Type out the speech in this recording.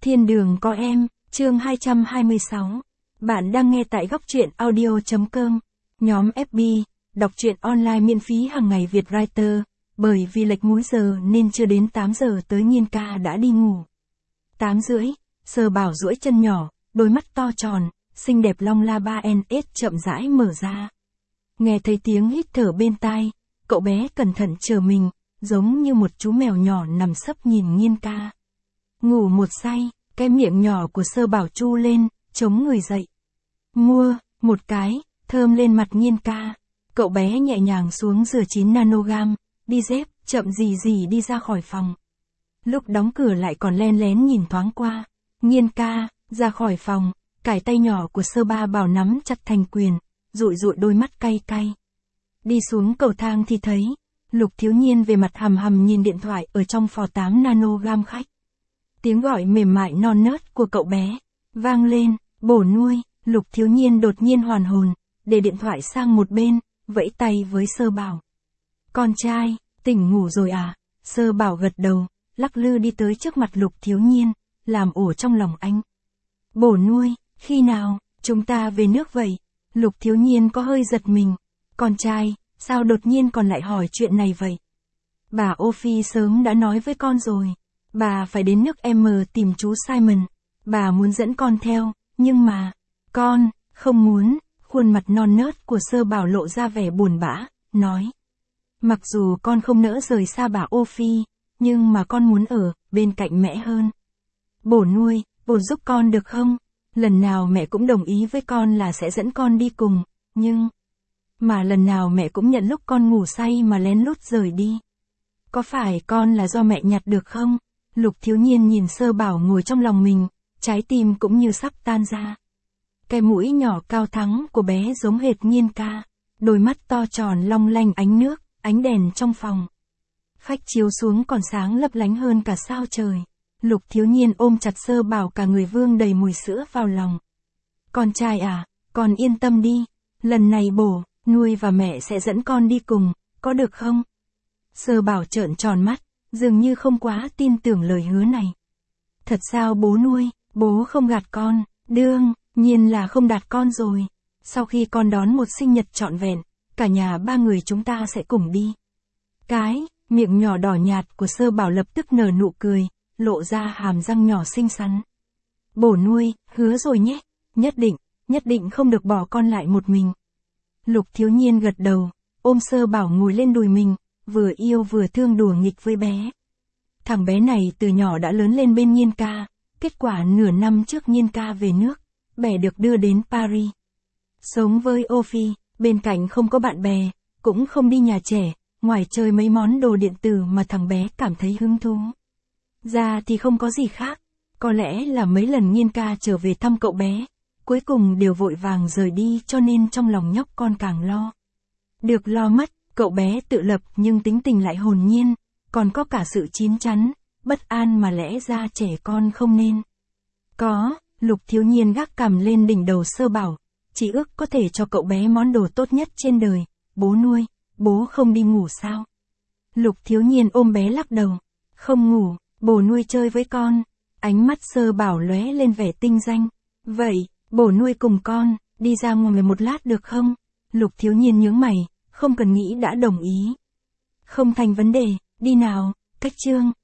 Thiên đường có em, chương 226. Bạn đang nghe tại góc truyện audio.com. Nhóm FB, đọc truyện online miễn phí hàng ngày Việt Writer. Bởi vì lệch múi giờ nên chưa đến 8 giờ tới Nhiên ca đã đi ngủ. 8 rưỡi, Sơ Bảo duỗi chân nhỏ, đôi mắt to tròn, xinh đẹp long la 3NS chậm rãi mở ra. Nghe thấy tiếng hít thở bên tai, cậu bé cẩn thận chờ mình, giống như một chú mèo nhỏ nằm sấp nhìn Nhiên ca. Ngủ một say, cái miệng nhỏ của Sơ Bảo chu lên, chống người dậy. Mua, một cái, thơm lên mặt Nhiên ca. Cậu bé nhẹ nhàng xuống rửa 9 nanogam, đi dép, chậm gì gì đi ra khỏi phòng. Lúc đóng cửa lại còn len lén nhìn thoáng qua. Nhiên ca, ra khỏi phòng, cải tay nhỏ của Sơ Ba Bảo nắm chặt thành quyền, dụi dụi đôi mắt cay cay. Đi xuống cầu thang thì thấy, Lục Thiếu Nhiên về mặt hầm hầm nhìn điện thoại ở trong phò 8 nanogam khách. Tiếng gọi mềm mại non nớt của cậu bé, vang lên, bổ nuôi. Lục Thiếu Nhiên đột nhiên hoàn hồn, để điện thoại sang một bên, vẫy tay với Sơ Bảo. Con trai, tỉnh ngủ rồi à? Sơ Bảo gật đầu, lắc lư đi tới trước mặt Lục Thiếu Nhiên, làm ổ trong lòng anh. Bổ nuôi, khi nào, chúng ta về nước vậy? Lục Thiếu Nhiên có hơi giật mình. Con trai, sao đột nhiên còn lại hỏi chuyện này vậy? Bà Ô Phi sớm đã nói với con rồi. Bà phải đến nước M tìm chú Simon. Bà muốn dẫn con theo, nhưng mà, con, không muốn. Khuôn mặt non nớt của Sơ Bảo lộ ra vẻ buồn bã, nói. Mặc dù con không nỡ rời xa bà Ô Phi, nhưng mà con muốn ở bên cạnh mẹ hơn. Bổ nuôi, bổ giúp con được không? Lần nào mẹ cũng đồng ý với con là sẽ dẫn con đi cùng, nhưng... Mà lần nào mẹ cũng nhận lúc con ngủ say mà lén lút rời đi. Có phải con là do mẹ nhặt được không? Lục Thiếu Nhiên nhìn Sơ Bảo ngồi trong lòng mình, trái tim cũng như sắp tan ra. Cái mũi nhỏ cao thắng của bé giống hệt Nhiên ca, đôi mắt to tròn long lanh ánh nước, ánh đèn trong phòng. Khách chiếu xuống còn sáng lấp lánh hơn cả sao trời. Lục Thiếu Nhiên ôm chặt Sơ Bảo cả người vương đầy mùi sữa vào lòng. Con trai à, con yên tâm đi, lần này bổ, nuôi và mẹ sẽ dẫn con đi cùng, có được không? Sơ Bảo trợn tròn mắt, dường như không quá tin tưởng lời hứa này. Thật sao bố nuôi, bố không gạt con, đương nhiên là không gạt con rồi. Sau khi con đón một sinh nhật trọn vẹn, cả nhà ba người chúng ta sẽ cùng đi. Cái miệng nhỏ đỏ nhạt của Sơ Bảo lập tức nở nụ cười, lộ ra hàm răng nhỏ xinh xắn. Bổ nuôi, hứa rồi nhé, nhất định không được bỏ con lại một mình. Lục Thiếu Nhiên gật đầu, ôm Sơ Bảo ngồi lên đùi mình, vừa yêu vừa thương đùa nghịch với bé. Thằng bé này từ nhỏ đã lớn lên bên Nhiên ca, kết quả nửa năm trước Nhiên ca về nước, bé được đưa đến Paris. Sống với Ô Phi, bên cạnh không có bạn bè, cũng không đi nhà trẻ, ngoài chơi mấy món đồ điện tử mà thằng bé cảm thấy hứng thú. Ra thì không có gì khác, có lẽ là mấy lần Nhiên ca trở về thăm cậu bé, cuối cùng đều vội vàng rời đi cho nên trong lòng nhóc con càng lo. Được lo mất, cậu bé tự lập nhưng tính tình lại hồn nhiên, còn có cả sự chín chắn, bất an mà lẽ ra trẻ con không nên. Có, Lục Thiếu Nhiên gác cằm lên đỉnh đầu Sơ Bảo, chỉ ước có thể cho cậu bé món đồ tốt nhất trên đời. Bố nuôi, bố không đi ngủ sao? Lục Thiếu Nhiên ôm bé lắc đầu. Không ngủ, bố nuôi chơi với con. Ánh mắt Sơ Bảo lóe lên vẻ tinh danh. Vậy, bố nuôi cùng con, đi ra ngoài một lát được không? Lục Thiếu Nhiên nhướng mày, không cần nghĩ đã đồng ý. Không thành vấn đề, đi nào, cách chương.